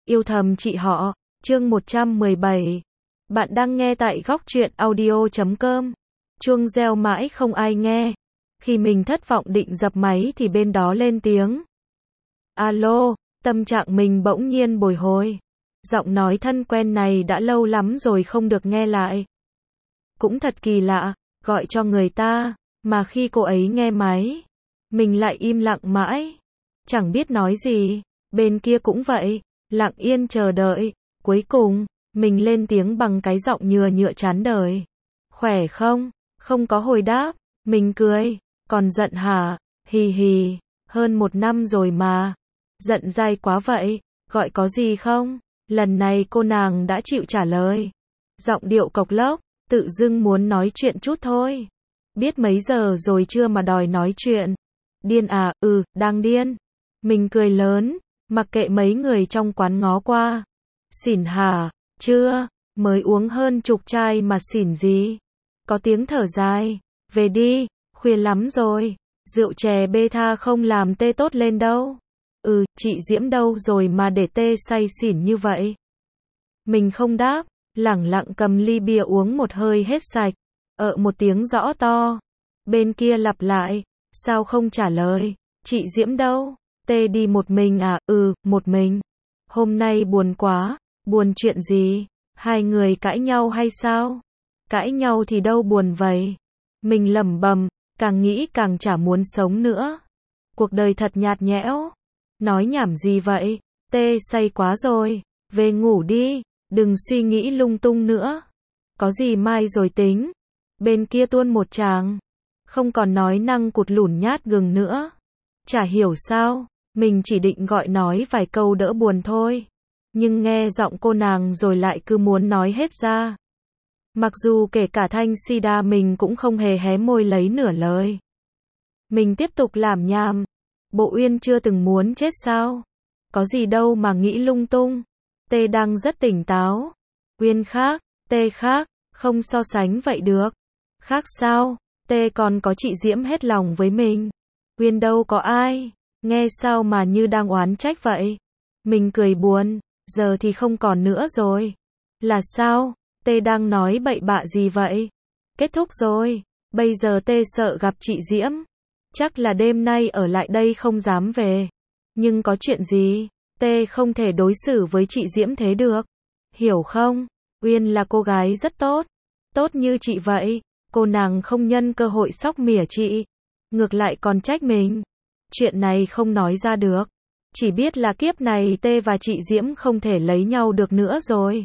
Yêu thầm chị họ, chương 117. Bạn đang nghe tại góc truyện audio.com. Chuông reo mãi không ai nghe. Khi mình thất vọng định dập máy thì bên đó lên tiếng. Alo, tâm trạng mình bỗng nhiên bồi hồi. Giọng nói thân quen này đã lâu lắm rồi không được nghe lại. Cũng thật kỳ lạ, gọi cho người ta, mà khi cô ấy nghe máy, mình lại im lặng mãi. Chẳng biết nói gì, bên kia cũng vậy, lặng yên chờ đợi. Cuối cùng, mình lên tiếng bằng cái giọng nhựa chán đời. Khỏe không? Không có hồi đáp, mình cười. Còn giận hả? Hì hì, hơn 1 năm rồi mà. Giận dai quá vậy, gọi có gì không? Lần này cô nàng đã chịu trả lời. Giọng điệu cộc lốc, tự dưng muốn nói chuyện chút thôi. Biết mấy giờ rồi chưa mà đòi nói chuyện. Điên à? Đang điên. Mình cười lớn, mặc kệ mấy người trong quán ngó qua. Xỉn hả? Chưa, mới uống hơn chục chai mà xỉn gì? Có tiếng thở dài. Về đi, khuya lắm rồi. Rượu chè beta không làm tê tốt lên đâu. Chị Diễm đâu rồi mà để tê say xỉn như vậy? Mình không đáp, lẳng lặng cầm ly bia uống một hơi hết sạch. Một tiếng rõ to. Bên kia lặp lại, sao không trả lời? Chị Diễm đâu? Tê đi một mình à? Một mình. Hôm nay buồn quá. Buồn chuyện gì? Hai người cãi nhau hay sao? Cãi nhau thì đâu buồn vậy? Mình lẩm bẩm, càng nghĩ càng chả muốn sống nữa. Cuộc đời thật nhạt nhẽo. Nói nhảm gì vậy? Tê say quá rồi. Về ngủ đi, đừng suy nghĩ lung tung nữa. Có gì mai rồi tính. Bên kia tuôn một tràng. Không còn nói năng cụt lủn nhát gừng nữa. Chả hiểu sao, mình chỉ định gọi nói vài câu đỡ buồn thôi. Nhưng nghe giọng cô nàng rồi lại cứ muốn nói hết ra. Mặc dù kể cả thanh sida mình cũng không hề hé môi lấy nửa lời. Mình tiếp tục làm nhảm. Bộ Uyên chưa từng muốn chết sao? Có gì đâu mà nghĩ lung tung. Tê đang rất tỉnh táo. Uyên khác, Tê khác, không so sánh vậy được. Khác sao? Tê còn có chị Diễm hết lòng với mình. Uyên đâu có ai. Nghe sao mà như đang oán trách vậy? Mình cười buồn. Giờ thì không còn nữa rồi. Là sao? Tê đang nói bậy bạ gì vậy? Kết thúc rồi. Bây giờ Tê sợ gặp chị Diễm. Chắc là đêm nay ở lại đây không dám về. Nhưng có chuyện gì? Tê không thể đối xử với chị Diễm thế được. Hiểu không? Uyên là cô gái rất tốt. Tốt như chị vậy. Cô nàng không nhân cơ hội sóc mỉa chị. Ngược lại còn trách mình. Chuyện này không nói ra được. Chỉ biết là kiếp này Tê và chị Diễm không thể lấy nhau được nữa rồi.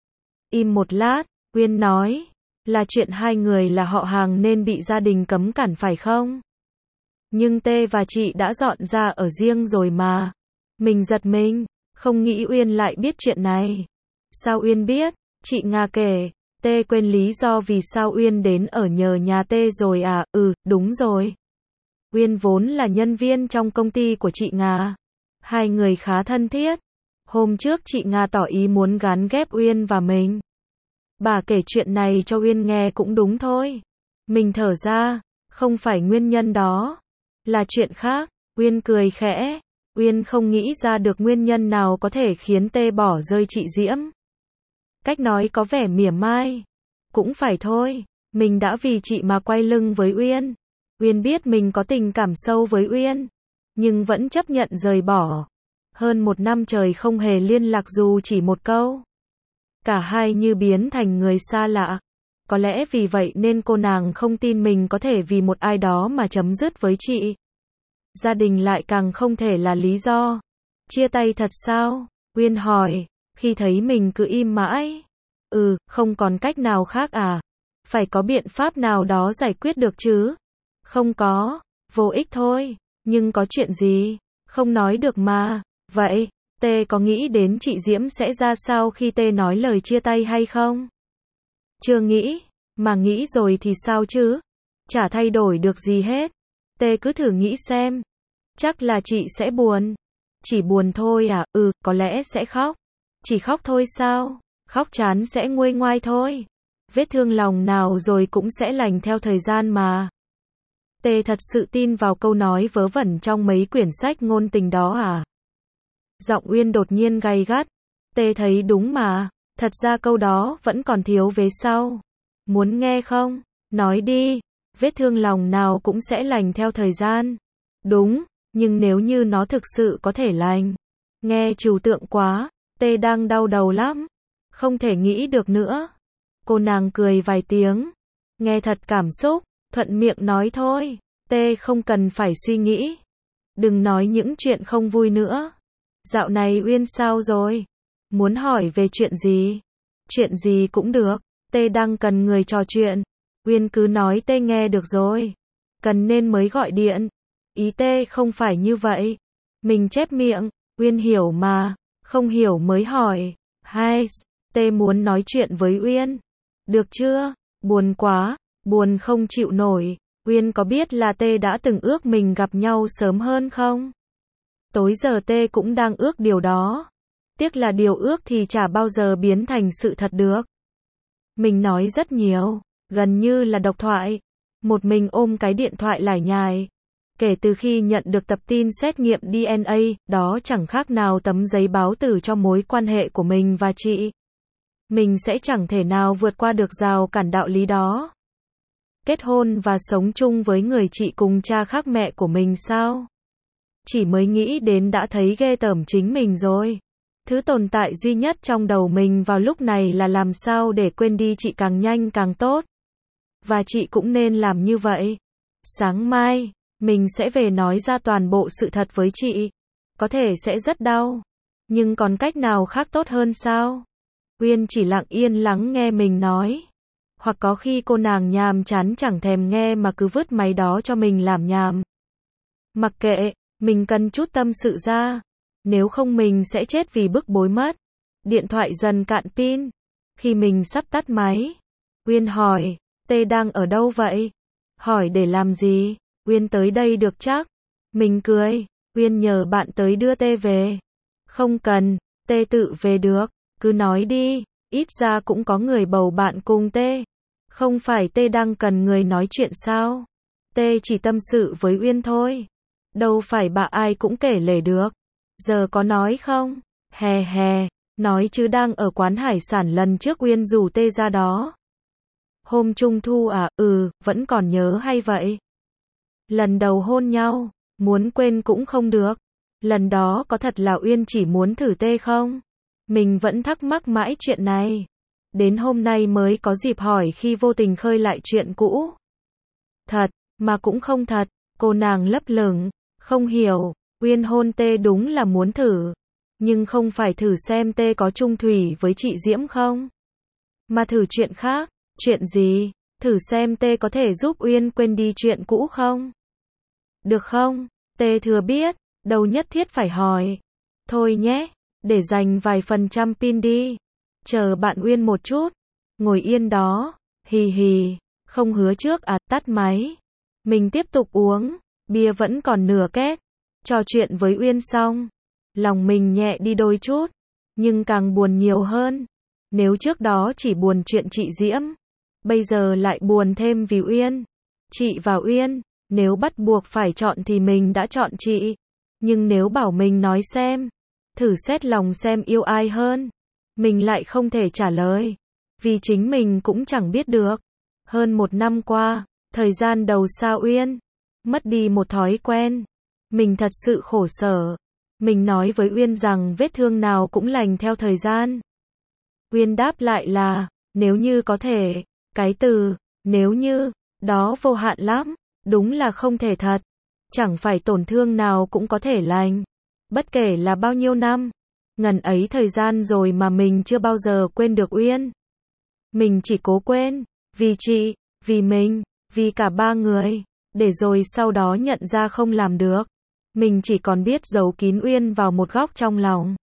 Im một lát, Uyên nói. Là chuyện hai người là họ hàng nên bị gia đình cấm cản phải không? Nhưng Tê và chị đã dọn ra ở riêng rồi mà. Mình giật mình, không nghĩ Uyên lại biết chuyện này. Sao Uyên biết? Chị Nga kể. Tê quên lý do vì sao Uyên đến ở nhờ nhà Tê rồi à? Đúng rồi. Uyên vốn là nhân viên trong công ty của chị Nga. Hai người khá thân thiết. Hôm trước chị Nga tỏ ý muốn gán ghép Uyên và mình. Bà kể chuyện này cho Uyên nghe cũng đúng thôi. Mình thở ra, không phải nguyên nhân đó. Là chuyện khác. Uyên cười khẽ. Uyên không nghĩ ra được nguyên nhân nào có thể khiến Tê bỏ rơi chị Diễm. Cách nói có vẻ mỉa mai. Cũng phải thôi. Mình đã vì chị mà quay lưng với Uyên. Uyên biết mình có tình cảm sâu với Uyên. Nhưng vẫn chấp nhận rời bỏ. Hơn 1 năm trời không hề liên lạc dù chỉ một câu. Cả hai như biến thành người xa lạ. Có lẽ vì vậy nên cô nàng không tin mình có thể vì một ai đó mà chấm dứt với chị. Gia đình lại càng không thể là lý do. Chia tay thật sao? Uyên hỏi, khi thấy mình cứ im mãi. Không còn cách nào khác à? Phải có biện pháp nào đó giải quyết được chứ? Không có, vô ích thôi. Nhưng có chuyện gì? Không nói được mà. Vậy, Tê có nghĩ đến chị Diễm sẽ ra sao khi Tê nói lời chia tay hay không? Chưa nghĩ, mà nghĩ rồi thì sao chứ? Chả thay đổi được gì hết. Tê cứ thử nghĩ xem. Chắc là chị sẽ buồn. Chỉ buồn thôi à? Có lẽ sẽ khóc. Chỉ khóc thôi sao? Khóc chán sẽ nguôi ngoai thôi. Vết thương lòng nào rồi cũng sẽ lành theo thời gian mà. Tê thật sự tin vào câu nói vớ vẩn trong mấy quyển sách ngôn tình đó à? Giọng Uyên đột nhiên gay gắt. Tê thấy đúng mà, thật ra câu đó vẫn còn thiếu vế sau. Muốn nghe không? Nói đi, vết thương lòng nào cũng sẽ lành theo thời gian. Đúng, nhưng nếu như nó thực sự có thể lành. Nghe trừu tượng quá, Tê đang đau đầu lắm. Không thể nghĩ được nữa. Cô nàng cười vài tiếng. Nghe thật cảm xúc, thuận miệng nói thôi. Tê không cần phải suy nghĩ. Đừng nói những chuyện không vui nữa. Dạo này Uyên sao rồi? Muốn hỏi về chuyện gì? Chuyện gì cũng được. Tê đang cần người trò chuyện. Uyên cứ nói Tê nghe được rồi. Cần nên mới gọi điện. Ý Tê không phải như vậy. Mình chép miệng. Uyên hiểu mà. Không hiểu mới hỏi. Hai, Tê muốn nói chuyện với Uyên. Được chưa? Buồn quá. Buồn không chịu nổi. Uyên có biết là Tê đã từng ước mình gặp nhau sớm hơn không? Tối giờ Tê cũng đang ước điều đó. Tiếc là điều ước thì chả bao giờ biến thành sự thật được. Mình nói rất nhiều, gần như là độc thoại. Một mình ôm cái điện thoại lải nhải. Kể từ khi nhận được tập tin xét nghiệm DNA, đó chẳng khác nào tấm giấy báo tử cho mối quan hệ của mình và chị. Mình sẽ chẳng thể nào vượt qua được rào cản đạo lý đó. Kết hôn và sống chung với người chị cùng cha khác mẹ của mình sao? Chỉ mới nghĩ đến đã thấy ghê tởm chính mình rồi. Thứ tồn tại duy nhất trong đầu mình vào lúc này là làm sao để quên đi chị càng nhanh càng tốt. Và chị cũng nên làm như vậy. Sáng mai, mình sẽ về nói ra toàn bộ sự thật với chị. Có thể sẽ rất đau. Nhưng còn cách nào khác tốt hơn sao? Uyên chỉ lặng yên lắng nghe mình nói. Hoặc có khi cô nàng nhàm chán chẳng thèm nghe mà cứ vứt máy đó cho mình làm nhàm. Mặc kệ, mình cần chút tâm sự ra. Nếu không mình sẽ chết vì bức bối mất. Điện thoại dần cạn pin. Khi mình sắp tắt máy, Uyên hỏi, Tê đang ở đâu vậy? Hỏi để làm gì? Uyên tới đây được chắc? Mình cười, Uyên nhờ bạn tới đưa Tê về. Không cần, Tê tự về được, cứ nói đi, ít ra cũng có người bầu bạn cùng Tê. Không phải Tê đang cần người nói chuyện sao? Tê chỉ tâm sự với Uyên thôi. Đâu phải bà ai cũng kể lể được. Giờ có nói không? Hè hè, nói chứ đang ở quán hải sản lần trước Uyên rủ Tê ra đó. Hôm Trung thu à? Vẫn còn nhớ hay vậy? Lần đầu hôn nhau, muốn quên cũng không được. Lần đó có thật là Uyên chỉ muốn thử Tê không? Mình vẫn thắc mắc mãi chuyện này. Đến hôm nay mới có dịp hỏi khi vô tình khơi lại chuyện cũ. Thật, mà cũng không thật, cô nàng lấp lửng, không hiểu. Uyên hôn Tê đúng là muốn thử. Nhưng không phải thử xem Tê có chung thủy với chị Diễm không? Mà thử chuyện khác. Chuyện gì? Thử xem Tê có thể giúp Uyên quên đi chuyện cũ không? Được không? Tê thừa biết, đâu nhất thiết phải hỏi. Thôi nhé, để dành vài phần trăm pin đi. Chờ bạn Uyên một chút. Ngồi yên đó. Hì hì. Không hứa trước à, tắt máy. Mình tiếp tục uống. Bia vẫn còn nửa két. Trò chuyện với Uyên xong. Lòng mình nhẹ đi đôi chút. Nhưng càng buồn nhiều hơn. Nếu trước đó chỉ buồn chuyện chị Diễm. Bây giờ lại buồn thêm vì Uyên. Chị và Uyên. Nếu bắt buộc phải chọn thì mình đã chọn chị. Nhưng nếu bảo mình nói xem. Thử xét lòng xem yêu ai hơn. Mình lại không thể trả lời. Vì chính mình cũng chẳng biết được. Hơn 1 năm qua, thời gian đầu xa Uyên. Mất đi một thói quen. Mình thật sự khổ sở. Mình nói với Uyên rằng vết thương nào cũng lành theo thời gian. Uyên đáp lại là, nếu như có thể. Cái từ, nếu như, đó vô hạn lắm. Đúng là không thể thật. Chẳng phải tổn thương nào cũng có thể lành. Bất kể là bao nhiêu năm. Ngần ấy thời gian rồi mà mình chưa bao giờ quên được Uyên. Mình chỉ cố quên. Vì chị, vì mình, vì cả ba người. Để rồi sau đó nhận ra không làm được. Mình chỉ còn biết giấu kín Uyên vào một góc trong lòng.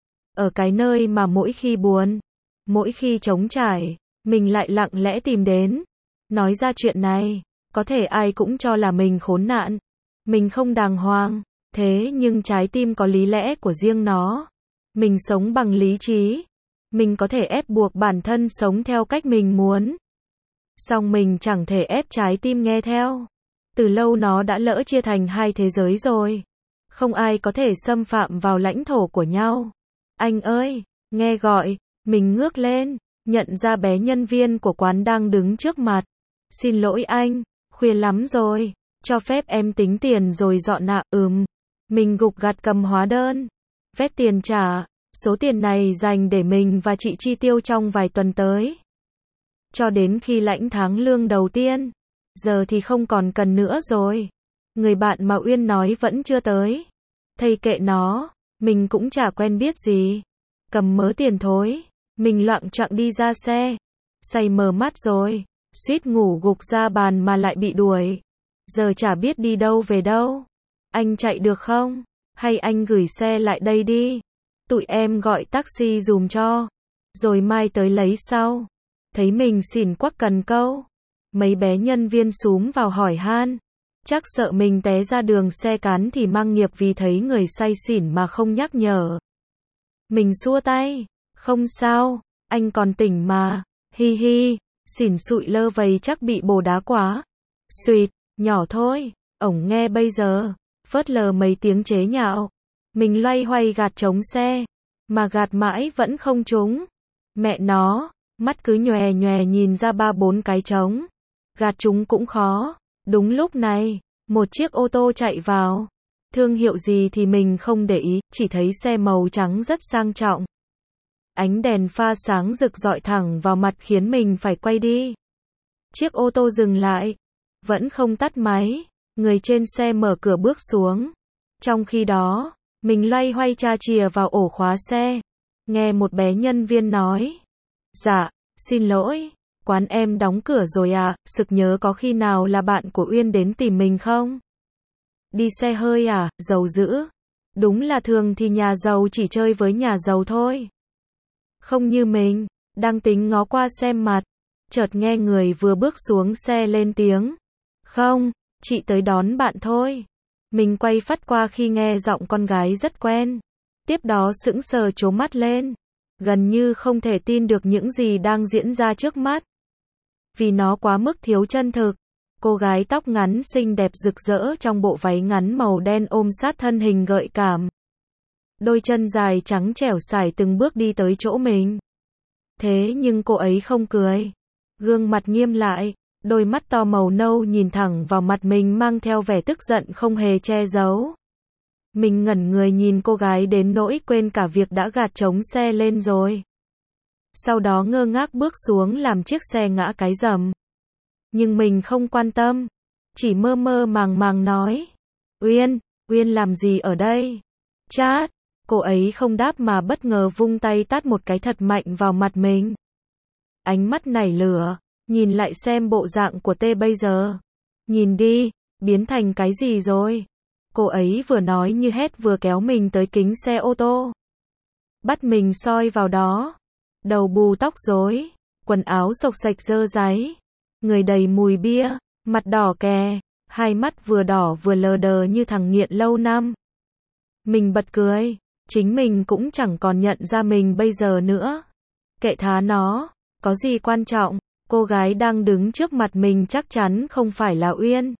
Ở cái nơi mà mỗi khi buồn, mỗi khi trống trải, mình lại lặng lẽ tìm đến. Nói ra chuyện này, có thể ai cũng cho là mình khốn nạn. Mình không đàng hoàng, thế nhưng trái tim có lý lẽ của riêng nó. Mình sống bằng lý trí. Mình có thể ép buộc bản thân sống theo cách mình muốn. Song mình chẳng thể ép trái tim nghe theo. Từ lâu nó đã lỡ chia thành hai thế giới rồi. Không ai có thể xâm phạm vào lãnh thổ của nhau. Anh ơi, Nghe gọi, mình ngước lên, nhận ra bé nhân viên của quán đang đứng trước mặt. Xin lỗi anh, khuya lắm rồi, cho phép em tính tiền rồi dọn ạ. Mình gục gặt cầm hóa đơn, vét tiền trả, số tiền này dành để mình và chị chi tiêu trong vài tuần tới. Cho đến khi lãnh tháng lương đầu tiên, giờ thì không còn cần nữa rồi. Người bạn mà Uyên nói vẫn chưa tới. Thầy kệ nó, mình cũng chả quen biết gì. Cầm mớ tiền thối, mình loạng choạng đi ra xe. Say mờ mắt rồi, suýt ngủ gục ra bàn mà lại bị đuổi. Giờ chả biết đi đâu về đâu. Anh chạy được không? Hay anh gửi xe lại đây đi. Tụi em gọi taxi dùm cho. Rồi mai tới lấy sau. Thấy mình xỉn quắc cần câu. Mấy bé nhân viên xúm vào hỏi han. Chắc sợ mình té ra đường xe cán thì mang nghiệp vì thấy người say xỉn mà không nhắc nhở. Mình xua tay. Không sao, anh còn tỉnh mà. Hi hi, xỉn xụi lơ vầy chắc bị bồ đá quá. Xuyệt, nhỏ thôi, ổng nghe bây giờ. Phớt lờ mấy tiếng chế nhạo. Mình loay hoay gạt trống xe. Mà gạt mãi vẫn không trúng. Mẹ nó, mắt cứ nhòe nhòe nhìn ra 3-4 cái trống. Gạt chúng cũng khó. Đúng lúc này, một chiếc ô tô chạy vào. Thương hiệu gì thì mình không để ý, chỉ thấy xe màu trắng rất sang trọng. Ánh đèn pha sáng rực rọi thẳng vào mặt khiến mình phải quay đi. Chiếc ô tô dừng lại, vẫn không tắt máy. Người trên xe mở cửa bước xuống. Trong khi đó, mình loay hoay tra chìa vào ổ khóa xe. Nghe một bé nhân viên nói. Dạ, xin lỗi, quán em đóng cửa rồi ạ, sực nhớ có khi nào là bạn của Uyên đến tìm mình không? Đi xe hơi à, giàu dữ. Đúng là thường thì nhà giàu chỉ chơi với nhà giàu thôi. Không như mình, đang tính ngó qua xem mặt. Chợt nghe người vừa bước xuống xe lên tiếng. Không, chị tới đón bạn thôi. Mình quay phắt qua khi nghe giọng con gái rất quen. Tiếp đó sững sờ trố mắt lên. Gần như không thể tin được những gì đang diễn ra trước mắt. Vì nó quá mức thiếu chân thực. Cô gái tóc ngắn xinh đẹp rực rỡ trong bộ váy ngắn màu đen ôm sát thân hình gợi cảm. Đôi chân dài trắng trẻo sải từng bước đi tới chỗ mình. Thế nhưng cô ấy không cười. Gương mặt nghiêm lại, đôi mắt to màu nâu nhìn thẳng vào mặt mình mang theo vẻ tức giận không hề che giấu. Mình ngẩn người nhìn cô gái đến nỗi quên cả việc đã gạt trống xe lên rồi. Sau đó ngơ ngác bước xuống làm chiếc xe ngã cái rầm. Nhưng mình không quan tâm. Chỉ mơ mơ màng màng nói. Uyên, Uyên làm gì ở đây? Chát. Cô ấy không đáp mà bất ngờ vung tay tát một cái thật mạnh vào mặt mình. Ánh mắt nảy lửa. Nhìn lại xem bộ dạng của T bây giờ. Nhìn đi, biến thành cái gì rồi? Cô ấy vừa nói như hét vừa kéo mình tới kính xe ô tô. Bắt mình soi vào đó. Đầu bù tóc rối, quần áo xộc xệch rơ ráy, người đầy mùi bia, mặt đỏ kè, hai mắt vừa đỏ vừa lờ đờ như thằng nghiện lâu năm. Mình bật cười, chính mình cũng chẳng còn nhận ra mình bây giờ nữa. Kệ thá nó, có gì quan trọng, cô gái đang đứng trước mặt mình chắc chắn không phải là Uyên.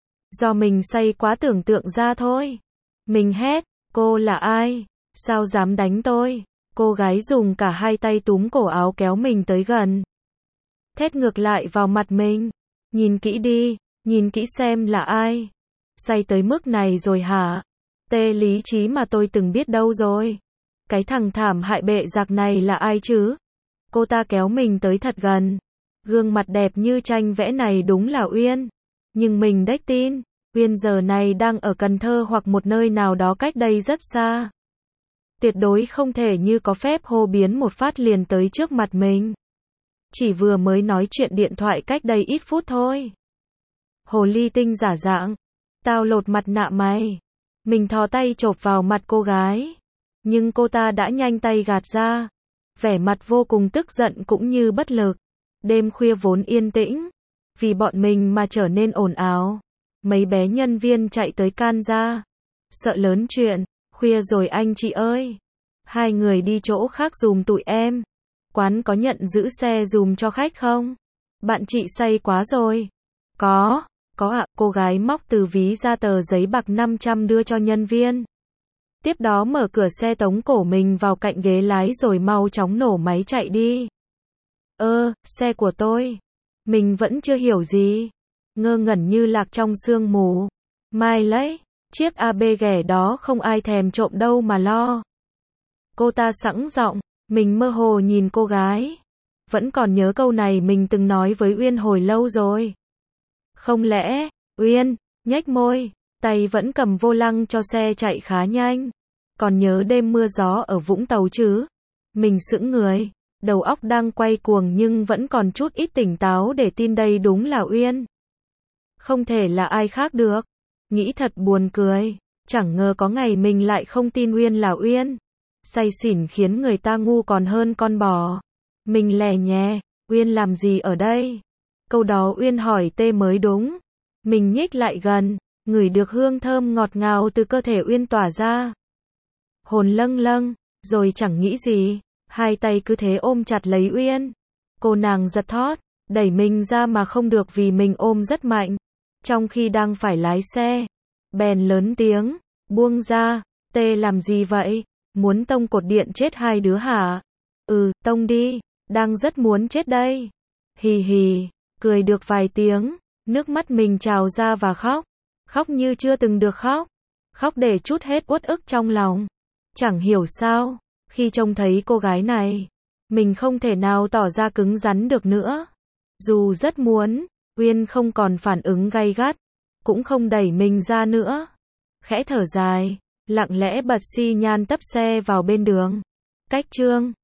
Do mình say quá tưởng tượng ra thôi. Mình hét, cô là ai? Sao dám đánh tôi? Cô gái dùng cả hai tay túm cổ áo kéo mình tới gần. Thét ngược lại vào mặt mình. Nhìn kỹ đi, nhìn kỹ xem là ai. Say tới mức này rồi hả? Tê lý trí mà tôi từng biết đâu rồi. Cái thằng thảm hại bệ giặc này là ai chứ? Cô ta kéo mình tới thật gần. Gương mặt đẹp như tranh vẽ này đúng là Uyên. Nhưng mình đếch tin. Uyên giờ này đang ở Cần Thơ hoặc một nơi nào đó cách đây rất xa. Tuyệt đối không thể như có phép hô biến một phát liền tới trước mặt mình. Chỉ vừa mới nói chuyện điện thoại cách đây ít phút thôi. Hồ ly tinh giả dạng. Tao lột mặt nạ mày. Mình thò tay chộp vào mặt cô gái. Nhưng cô ta đã nhanh tay gạt ra. Vẻ mặt vô cùng tức giận cũng như bất lực. Đêm khuya vốn yên tĩnh. Vì bọn mình mà trở nên ồn ào. Mấy bé nhân viên chạy tới can ra. Sợ lớn chuyện. Khuya rồi anh chị ơi. Hai người đi chỗ khác dùm tụi em. Quán có nhận giữ xe dùm cho khách không? Bạn chị say quá rồi. Có ạ. Cô gái móc từ ví ra tờ giấy bạc 500 đưa cho nhân viên. Tiếp đó mở cửa xe tống cổ mình vào cạnh ghế lái rồi mau chóng nổ máy chạy đi. Xe của tôi. Mình vẫn chưa hiểu gì. Ngơ ngẩn như lạc trong sương mù. Mai lấy, chiếc AB ghẻ đó không ai thèm trộm đâu mà lo. Cô ta sẵn giọng, mình mơ hồ nhìn cô gái. Vẫn còn nhớ câu này mình từng nói với Uyên hồi lâu rồi. Không lẽ, Uyên, nhếch môi, tay vẫn cầm vô lăng cho xe chạy khá nhanh. Còn nhớ đêm mưa gió ở Vũng Tàu chứ? Mình sững người, đầu óc đang quay cuồng nhưng vẫn còn chút ít tỉnh táo để tin đây đúng là Uyên. Không thể là ai khác được. Nghĩ thật buồn cười, chẳng ngờ có ngày mình lại không tin Uyên là Uyên. Say xỉn khiến người ta ngu còn hơn con bò. Mình lè nhè, Uyên làm gì ở đây? Câu đó Uyên hỏi tê mới đúng. Mình nhích lại gần, ngửi được hương thơm ngọt ngào từ cơ thể Uyên tỏa ra. Hồn lâng lâng, rồi chẳng nghĩ gì, hai tay cứ thế ôm chặt lấy Uyên. Cô nàng giật thót, đẩy mình ra mà không được vì mình ôm rất mạnh. Trong khi đang phải lái xe, bèn lớn tiếng, buông ra, tê làm gì vậy? Muốn tông cột điện chết hai đứa hả? Tông đi, đang rất muốn chết đây. Hì hì, cười được vài tiếng, nước mắt mình trào ra và khóc. Khóc như chưa từng được khóc. Khóc để trút hết uất ức trong lòng. Chẳng hiểu sao, khi trông thấy cô gái này, mình không thể nào tỏ ra cứng rắn được nữa. Dù rất muốn, Uyên không còn phản ứng gay gắt, cũng không đẩy mình ra nữa. Khẽ thở dài, lặng lẽ bật xi nhan tấp xe vào bên đường. Cách chương